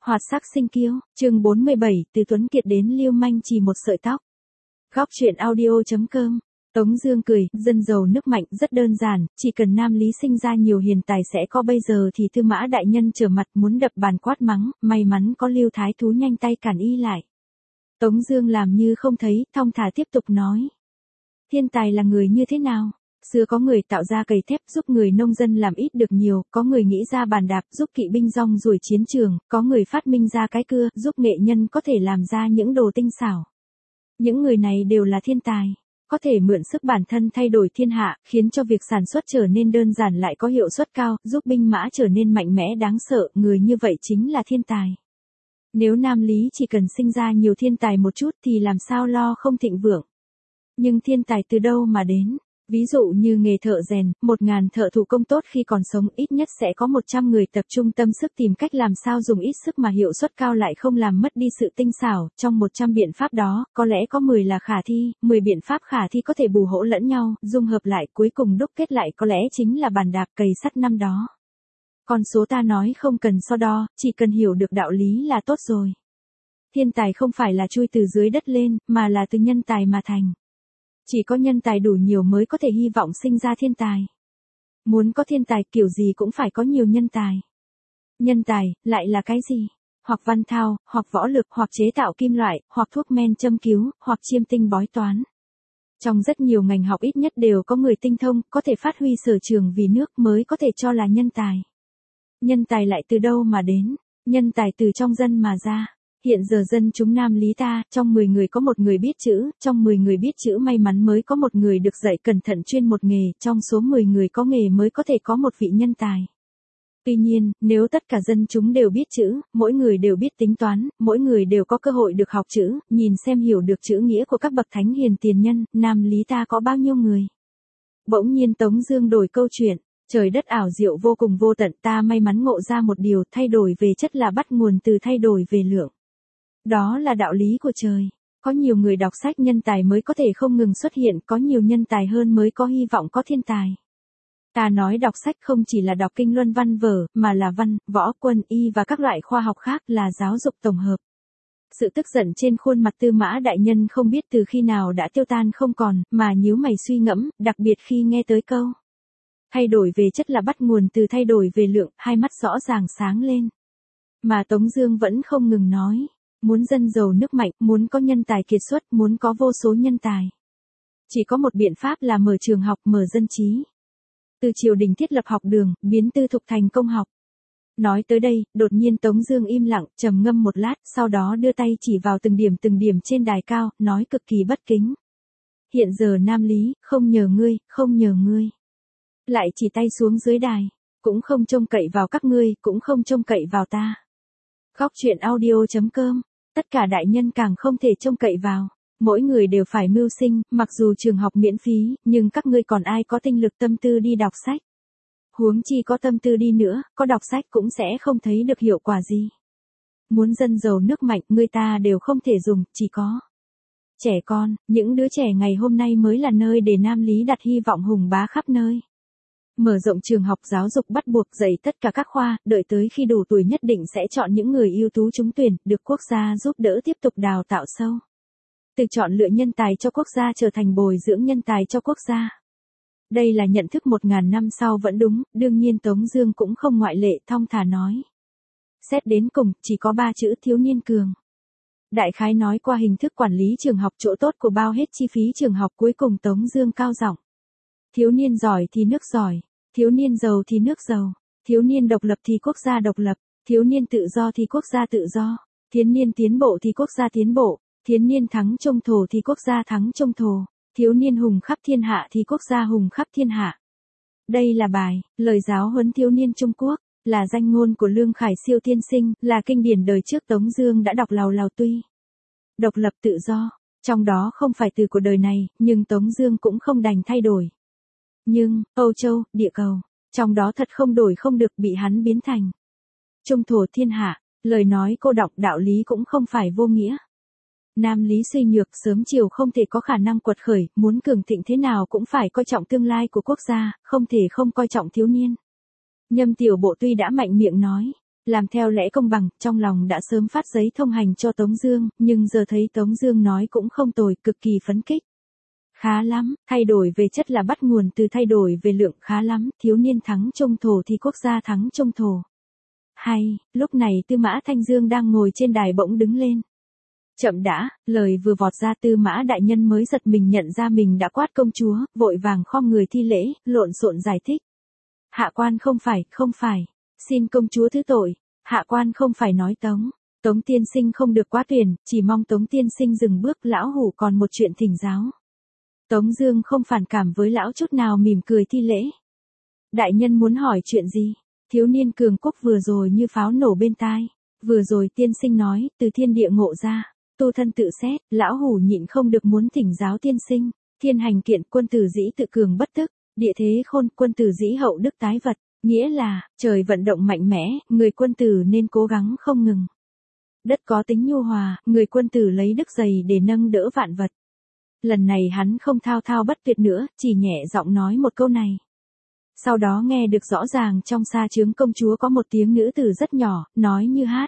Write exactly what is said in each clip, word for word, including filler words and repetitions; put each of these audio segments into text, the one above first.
Hoạt sắc sinh kiêu, chương bốn mươi bảy, từ Tuấn Kiệt đến Lưu Manh chỉ một sợi tóc. Góc truyện audio chấm com. Tống Dương cười, dân giàu nước mạnh rất đơn giản, chỉ cần nam lý sinh ra nhiều hiền tài sẽ có bây giờ thì Tư Mã đại nhân trở mặt muốn đập bàn quát mắng, may mắn có Lưu Thái Thú nhanh tay cản y lại. Tống Dương làm như không thấy, thong thả tiếp tục nói. Thiên tài là người như thế nào? Xưa có người tạo ra cày thép giúp người nông dân làm ít được nhiều, có người nghĩ ra bàn đạp giúp kỵ binh rong ruổi chiến trường, có người phát minh ra cái cưa giúp nghệ nhân có thể làm ra những đồ tinh xảo. Những người này đều là thiên tài, có thể mượn sức bản thân thay đổi thiên hạ, khiến cho việc sản xuất trở nên đơn giản lại có hiệu suất cao, giúp binh mã trở nên mạnh mẽ đáng sợ, người như vậy chính là thiên tài. Nếu Nam Lý chỉ cần sinh ra nhiều thiên tài một chút thì làm sao lo không thịnh vượng. Nhưng thiên tài từ đâu mà đến? Ví dụ như nghề thợ rèn, một ngàn thợ thủ công tốt khi còn sống ít nhất sẽ có một trăm người tập trung tâm sức tìm cách làm sao dùng ít sức mà hiệu suất cao lại không làm mất đi sự tinh xảo, trong một trăm biện pháp đó, có lẽ có mười là khả thi, mười biện pháp khả thi có thể bù hỗ lẫn nhau, dung hợp lại cuối cùng đúc kết lại có lẽ chính là bàn đạp cày sắt năm đó. Con số ta nói không cần so đo, chỉ cần hiểu được đạo lý là tốt rồi. Thiên tài không phải là chui từ dưới đất lên, mà là từ nhân tài mà thành. Chỉ có nhân tài đủ nhiều mới có thể hy vọng sinh ra thiên tài. Muốn có thiên tài kiểu gì cũng phải có nhiều nhân tài. Nhân tài, lại là cái gì? Hoặc văn thao, hoặc võ lực, hoặc chế tạo kim loại, hoặc thuốc men châm cứu, hoặc chiêm tinh bói toán. Trong rất nhiều ngành học ít nhất đều có người tinh thông, có thể phát huy sở trường vì nước mới có thể cho là nhân tài. Nhân tài lại từ đâu mà đến? Nhân tài từ trong dân mà ra. Hiện giờ dân chúng Nam Lý ta, trong mười người có một người biết chữ, trong mười người biết chữ may mắn mới có một người được dạy cẩn thận chuyên một nghề, trong số mười người có nghề mới có thể có một vị nhân tài. Tuy nhiên, nếu tất cả dân chúng đều biết chữ, mỗi người đều biết tính toán, mỗi người đều có cơ hội được học chữ, nhìn xem hiểu được chữ nghĩa của các bậc thánh hiền tiền nhân, Nam Lý ta có bao nhiêu người? Bỗng nhiên Tống Dương đổi câu chuyện. Trời đất ảo diệu vô cùng vô tận, ta may mắn ngộ ra một điều, thay đổi về chất là bắt nguồn từ thay đổi về lượng. Đó là đạo lý của trời. Có nhiều người đọc sách nhân tài mới có thể không ngừng xuất hiện, có nhiều nhân tài hơn mới có hy vọng có thiên tài. Ta nói đọc sách không chỉ là đọc kinh luân văn vở, mà là văn, võ, quân, y và các loại khoa học khác, là giáo dục tổng hợp. Sự tức giận trên khuôn mặt Tư Mã đại nhân không biết từ khi nào đã tiêu tan không còn, mà nhíu mày suy ngẫm, đặc biệt khi nghe tới câu. Thay đổi về chất là bắt nguồn từ thay đổi về lượng, hai mắt rõ ràng sáng lên. Mà Tống Dương vẫn không ngừng nói. Muốn dân giàu nước mạnh, muốn có nhân tài kiệt xuất, muốn có vô số nhân tài. Chỉ có một biện pháp là mở trường học, mở dân trí. Từ triều đình thiết lập học đường, biến tư thục thành công học. Nói tới đây, đột nhiên Tống Dương im lặng, trầm ngâm một lát, sau đó đưa tay chỉ vào từng điểm từng điểm trên đài cao, nói cực kỳ bất kính. Hiện giờ Nam Lý, không nhờ ngươi, không nhờ ngươi. Lại chỉ tay xuống dưới đài, cũng không trông cậy vào các ngươi, cũng không trông cậy vào ta. Góc truyện audio chấm com. Tất cả đại nhân càng không thể trông cậy vào. Mỗi người đều phải mưu sinh, mặc dù trường học miễn phí, nhưng các ngươi còn ai có tinh lực tâm tư đi đọc sách. Huống chi có tâm tư đi nữa, có đọc sách cũng sẽ không thấy được hiệu quả gì. Muốn dân giàu nước mạnh, người ta đều không thể dùng, chỉ có trẻ con, những đứa trẻ ngày hôm nay mới là nơi để Nam Lý đặt hy vọng hùng bá khắp nơi. Mở rộng trường học giáo dục bắt buộc dạy tất cả các khoa, đợi tới khi đủ tuổi nhất định sẽ chọn những người ưu tú trúng tuyển, được quốc gia giúp đỡ tiếp tục đào tạo sâu. Từ chọn lựa nhân tài cho quốc gia trở thành bồi dưỡng nhân tài cho quốc gia. Đây là nhận thức một ngàn năm sau vẫn đúng, đương nhiên Tống Dương cũng không ngoại lệ, thong thả nói. Xét đến cùng, chỉ có ba chữ thiếu niên cường. Đại khái nói qua hình thức quản lý trường học chỗ tốt của bao hết chi phí trường học cuối cùng Tống Dương cao giọng. Thiếu niên giỏi thì nước giỏi, thiếu niên giàu thì nước giàu, thiếu niên độc lập thì quốc gia độc lập, thiếu niên tự do thì quốc gia tự do, thiếu niên tiến bộ thì quốc gia tiến bộ, thiếu niên thắng trong thổ thì quốc gia thắng trong thổ, thiếu niên hùng khắp thiên hạ thì quốc gia hùng khắp thiên hạ. Đây là bài, lời giáo huấn thiếu niên Trung Quốc, là danh ngôn của Lương Khải Siêu tiên sinh, là kinh điển đời trước Tống Dương đã đọc lào lào tuy. Độc lập tự do, trong đó không phải từ của đời này, nhưng Tống Dương cũng không đành thay đổi. Nhưng, Âu Châu, địa cầu, trong đó thật không đổi không được bị hắn biến thành. Trung thổ thiên hạ, lời nói cô đọc đạo lý cũng không phải vô nghĩa. Nam Lý suy nhược sớm chiều không thể có khả năng quật khởi, muốn cường thịnh thế nào cũng phải coi trọng tương lai của quốc gia, không thể không coi trọng thiếu niên. Nhâm Tiểu Bộ tuy đã mạnh miệng nói, Làm theo lẽ công bằng, trong lòng đã sớm phát giấy thông hành cho Tống Dương, nhưng giờ thấy Tống Dương nói cũng không tồi, cực kỳ phấn khích. Khá lắm, thay đổi về chất là bắt nguồn từ thay đổi về lượng, khá lắm, thiếu niên thắng trong thổ thì quốc gia thắng trong thổ. Hay, lúc này Tư Mã Thanh Dương đang ngồi trên đài bỗng đứng lên. Chậm đã, lời vừa vọt ra Tư Mã đại nhân mới giật mình nhận ra mình đã quát công chúa, vội vàng khom người thi lễ, lộn xộn giải thích. Hạ quan không phải, không phải, xin công chúa thứ tội, hạ quan không phải nói Tống, Tống tiên sinh không được quá tuyển, chỉ mong Tống tiên sinh dừng bước, lão hủ còn một chuyện thỉnh giáo. Tống Dương không phản cảm với lão chút nào, mỉm cười thi lễ. Đại nhân muốn hỏi chuyện gì? Thiếu niên cường quốc vừa rồi như pháo nổ bên tai. Vừa rồi tiên sinh nói, từ thiên địa ngộ ra, tu thân tự xét, lão hủ nhịn không được muốn thỉnh giáo tiên sinh. Thiên hành kiện, quân tử dĩ tự cường bất tức, địa thế khôn, quân tử dĩ hậu đức tái vật. Nghĩa là, trời vận động mạnh mẽ, người quân tử nên cố gắng không ngừng. Đất có tính nhu hòa, người quân tử lấy đức dày để nâng đỡ vạn vật. Lần này hắn không thao thao bất tuyệt nữa, chỉ nhẹ giọng nói một câu này. Sau đó nghe được rõ ràng trong sa trướng công chúa có một tiếng nữ tử rất nhỏ, nói như hát.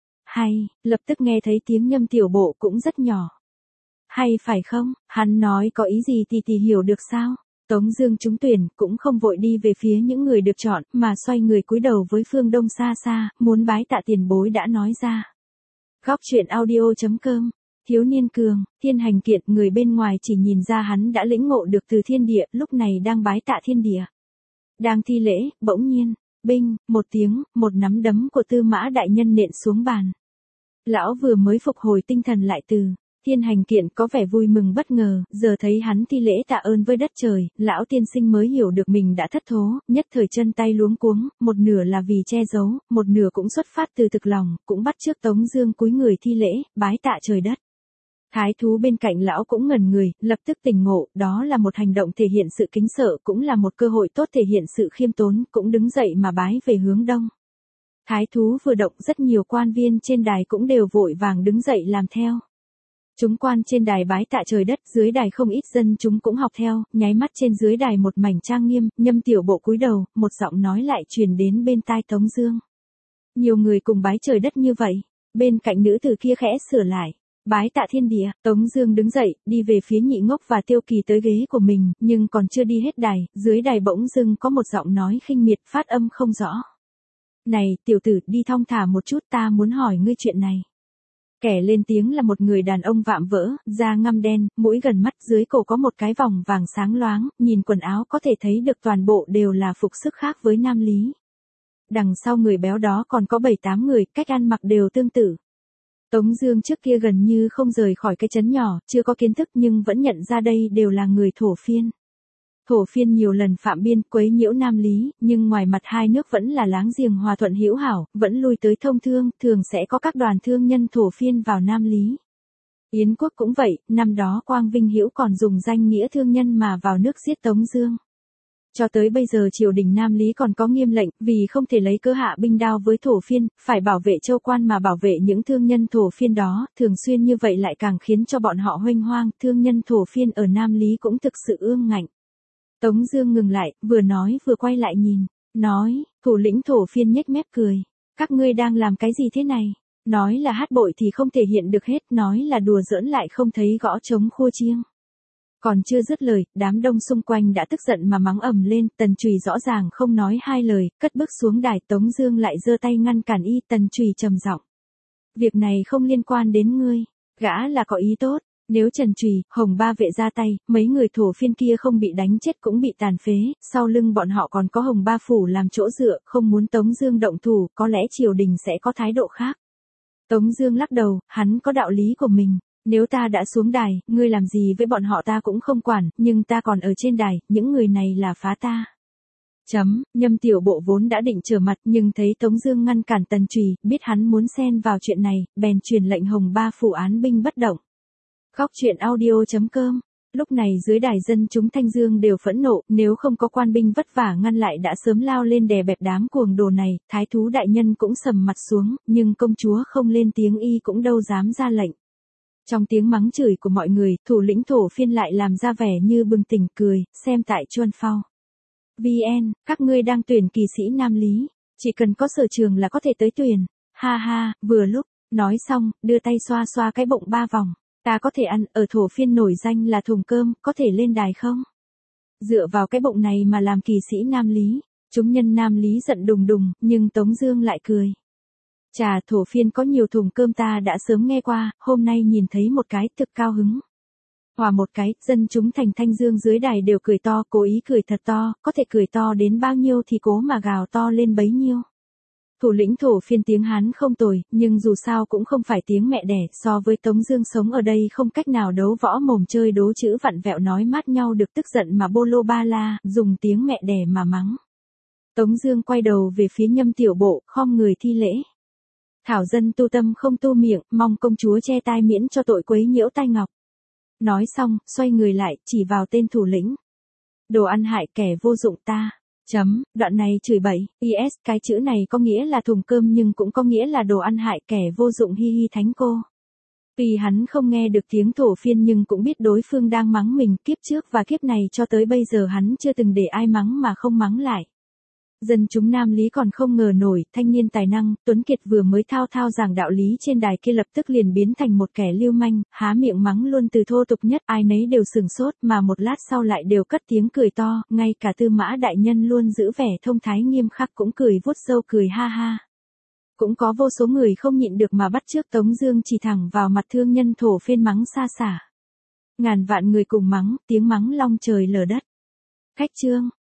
Hay, lập tức nghe thấy tiếng nhâm tiểu bộ cũng rất nhỏ. Hay phải không, hắn nói có ý gì thì thì hiểu được sao? Tống Dương trúng tuyển, cũng không vội đi về phía những người được chọn, mà xoay người cúi đầu với phương đông xa xa, muốn bái tạ tiền bối đã nói ra. Góc truyện audio chấm com. Thiếu niên cường, thiên hành kiện, người bên ngoài chỉ nhìn ra hắn đã lĩnh ngộ được từ thiên địa, lúc này đang bái tạ thiên địa. Đang thi lễ, bỗng nhiên, binh, một tiếng, một nắm đấm của Tư Mã đại nhân nện xuống bàn. Lão vừa mới phục hồi tinh thần lại từ, thiên hành kiện có vẻ vui mừng bất ngờ, giờ thấy hắn thi lễ tạ ơn với đất trời, lão tiên sinh mới hiểu được mình đã thất thố, nhất thời chân tay luống cuống, một nửa là vì che giấu, một nửa cũng xuất phát từ thực lòng, cũng bắt chước Tống Dương cúi người thi lễ, bái tạ trời đất. Thái thú bên cạnh lão cũng ngẩn người, lập tức tỉnh ngộ, đó là một hành động thể hiện sự kính sợ, cũng là một cơ hội tốt thể hiện sự khiêm tốn, cũng đứng dậy mà bái về hướng đông. Thái thú vừa động, rất nhiều quan viên trên đài cũng đều vội vàng đứng dậy làm theo. Chúng quan trên đài bái tạ trời đất, dưới đài không ít dân chúng cũng học theo, nháy mắt trên dưới đài một mảnh trang nghiêm, nhâm tiểu bộ cúi đầu, một giọng nói lại truyền đến bên tai Tống Dương. Nhiều người cùng bái trời đất như vậy, bên cạnh nữ tử kia khẽ sửa lại. Bái tạ thiên địa, Tống Dương đứng dậy, đi về phía Nhị Ngốc và Tiêu Kỳ tới ghế của mình, nhưng còn chưa đi hết đài, dưới đài bỗng dưng có một giọng nói khinh miệt, phát âm không rõ. Này, tiểu tử, đi thong thả một chút, ta muốn hỏi ngươi chuyện này. Kẻ lên tiếng là một người đàn ông vạm vỡ, da ngăm đen, mũi gần mắt, dưới cổ có một cái vòng vàng sáng loáng, nhìn quần áo có thể thấy được toàn bộ đều là phục sức khác với nam lý. Đằng sau người béo đó còn có bảy tám người, cách ăn mặc đều tương tự. Tống Dương trước kia gần như không rời khỏi cái trấn nhỏ, chưa có kiến thức nhưng vẫn nhận ra đây đều là người thổ phiên. Thổ phiên nhiều lần phạm biên quấy nhiễu Nam Lý, nhưng ngoài mặt hai nước vẫn là láng giềng hòa thuận hữu hảo, vẫn lui tới thông thương, thường sẽ có các đoàn thương nhân thổ phiên vào Nam Lý. Yến quốc cũng vậy, năm đó Quang Vinh Hữu còn dùng danh nghĩa thương nhân mà vào nước giết Tống Dương. Cho tới bây giờ triều đình Nam Lý còn có nghiêm lệnh, vì không thể lấy cớ hạ binh đao với thổ phiên, phải bảo vệ châu quan mà bảo vệ những thương nhân thổ phiên đó, thường xuyên như vậy lại càng khiến cho bọn họ huênh hoang, thương nhân thổ phiên ở Nam Lý cũng thực sự ương ngạnh. Tống Dương ngừng lại, vừa nói vừa quay lại nhìn, nói, thủ lĩnh thổ phiên nhếch mép cười, các ngươi đang làm cái gì thế này? Nói là hát bội thì không thể hiện được hết, nói là đùa giỡn lại không thấy gõ trống khua chiêng. Còn chưa dứt lời, đám đông xung quanh đã tức giận mà mắng ầm lên, Tần Chùy rõ ràng không nói hai lời, cất bước xuống đài, Tống Dương lại giơ tay ngăn cản y, Tần Chùy trầm giọng, việc này không liên quan đến ngươi, gã là có ý tốt, nếu Trần Chùy, Hồng Ba Vệ ra tay, mấy người thổ phiên kia không bị đánh chết cũng bị tàn phế, sau lưng bọn họ còn có Hồng Ba Phủ làm chỗ dựa, không muốn Tống Dương động thủ, có lẽ triều đình sẽ có thái độ khác. Tống Dương lắc đầu, hắn có đạo lý của mình. Nếu ta đã xuống đài, ngươi làm gì với bọn họ ta cũng không quản, nhưng ta còn ở trên đài, những người này là phá ta. Chấm, Nhâm tiểu bộ vốn đã định trở mặt nhưng thấy Tống Dương ngăn cản Tần Chùy, biết hắn muốn xen vào chuyện này, bèn truyền lệnh Hồng Ba Phủ án binh bất động. Góc truyện audio chấm com. Lúc này dưới đài dân chúng Thanh Dương đều phẫn nộ, nếu không có quan binh vất vả ngăn lại đã sớm lao lên đè bẹp đám cuồng đồ này, thái thú đại nhân cũng sầm mặt xuống, nhưng công chúa không lên tiếng y cũng đâu dám ra lệnh. Trong tiếng mắng chửi của mọi người, thủ lĩnh thổ phiên lại làm ra vẻ như bừng tỉnh cười, xem tại Chuan Phao. vê en, các ngươi đang tuyển kỳ sĩ Nam Lý. Chỉ cần có sở trường là có thể tới tuyển. Ha ha, vừa lúc, nói xong, đưa tay xoa xoa cái bụng ba vòng. Ta có thể ăn, ở Thổ Phiên nổi danh là thùng cơm, có thể lên đài không? Dựa vào cái bụng này mà làm kỳ sĩ Nam Lý. Chúng nhân Nam Lý giận đùng đùng, nhưng Tống Dương lại cười. Chà, Thổ Phiên có nhiều thùng cơm ta đã sớm nghe qua, hôm nay nhìn thấy một cái thực cao hứng. Hòa một cái, dân chúng thành Thanh Dương dưới đài đều cười to, cố ý cười thật to, có thể cười to đến bao nhiêu thì cố mà gào to lên bấy nhiêu. Thủ lĩnh Thổ Phiên tiếng Hán không tồi, nhưng dù sao cũng không phải tiếng mẹ đẻ, so với Tống Dương sống ở đây không cách nào đấu võ mồm chơi đố chữ vặn vẹo nói mát nhau được tức giận mà bô lô ba la, dùng tiếng mẹ đẻ mà mắng. Tống Dương quay đầu về phía Nhâm Tiểu Bộ, khom người thi lễ. Thảo dân tu tâm không tu miệng, mong công chúa che tai miễn cho tội quấy nhiễu tai ngọc. Nói xong, xoay người lại, chỉ vào tên thủ lĩnh. Đồ ăn hại kẻ vô dụng ta. Chấm, đoạn này chửi bậy, is, cái chữ này có nghĩa là thùng cơm nhưng cũng có nghĩa là đồ ăn hại kẻ vô dụng hi hi thánh cô. Vì hắn không nghe được tiếng Thổ Phiên nhưng cũng biết đối phương đang mắng mình kiếp trước và kiếp này cho tới bây giờ hắn chưa từng để ai mắng mà không mắng lại. Dân chúng Nam Lý còn không ngờ nổi, thanh niên tài năng, Tuấn Kiệt vừa mới thao thao giảng đạo lý trên đài kia lập tức liền biến thành một kẻ lưu manh, há miệng mắng luôn từ thô tục nhất, ai nấy đều sửng sốt mà một lát sau lại đều cất tiếng cười to, ngay cả Tư Mã đại nhân luôn giữ vẻ thông thái nghiêm khắc cũng cười vuốt râu cười ha ha. Cũng có vô số người không nhịn được mà bắt chước Tống Dương chỉ thẳng vào mặt thương nhân Thổ Phiên mắng xa xả. Ngàn vạn người cùng mắng, tiếng mắng long trời lở đất. Khách trương.